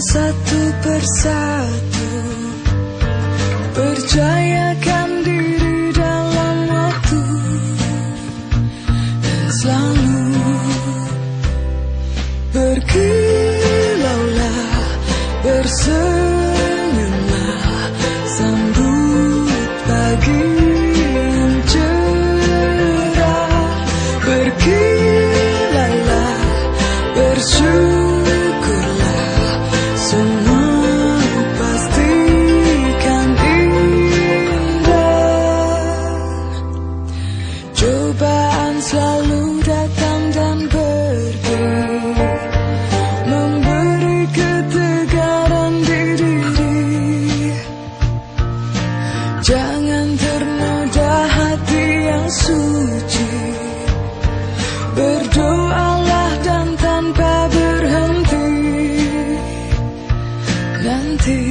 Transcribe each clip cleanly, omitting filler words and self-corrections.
satu persatu. Percayakan diri dalam waktu, dan selalu berkilaulah, bersenyumlah, sambut pagi yang cerah. Berkilaulah, bersyukurlah, semua pasti kan indah. Cobaan selalu datang dan pergi, memberi ketegaran di diri. Jangan ternoda hati yang suci. Berdoalah dan tanpa berhenti. Nanti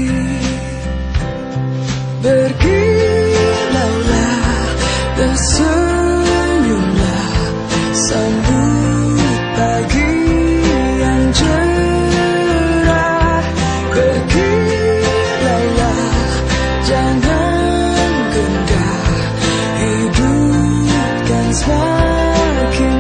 berkilaulah, bersenyumlah, sambut pagi yang cerah. Berkilaulah, jangan gentar, hidup kan semakin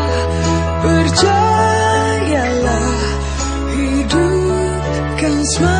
percayalah, hidup kan semakin